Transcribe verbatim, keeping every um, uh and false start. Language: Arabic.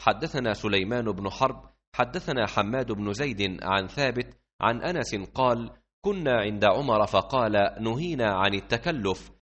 حدثنا سليمان بن حرب حدثنا حماد بن زيد عن ثابت عن أنس قال: كنا عند عمر فقال: نهينا عن التكلف،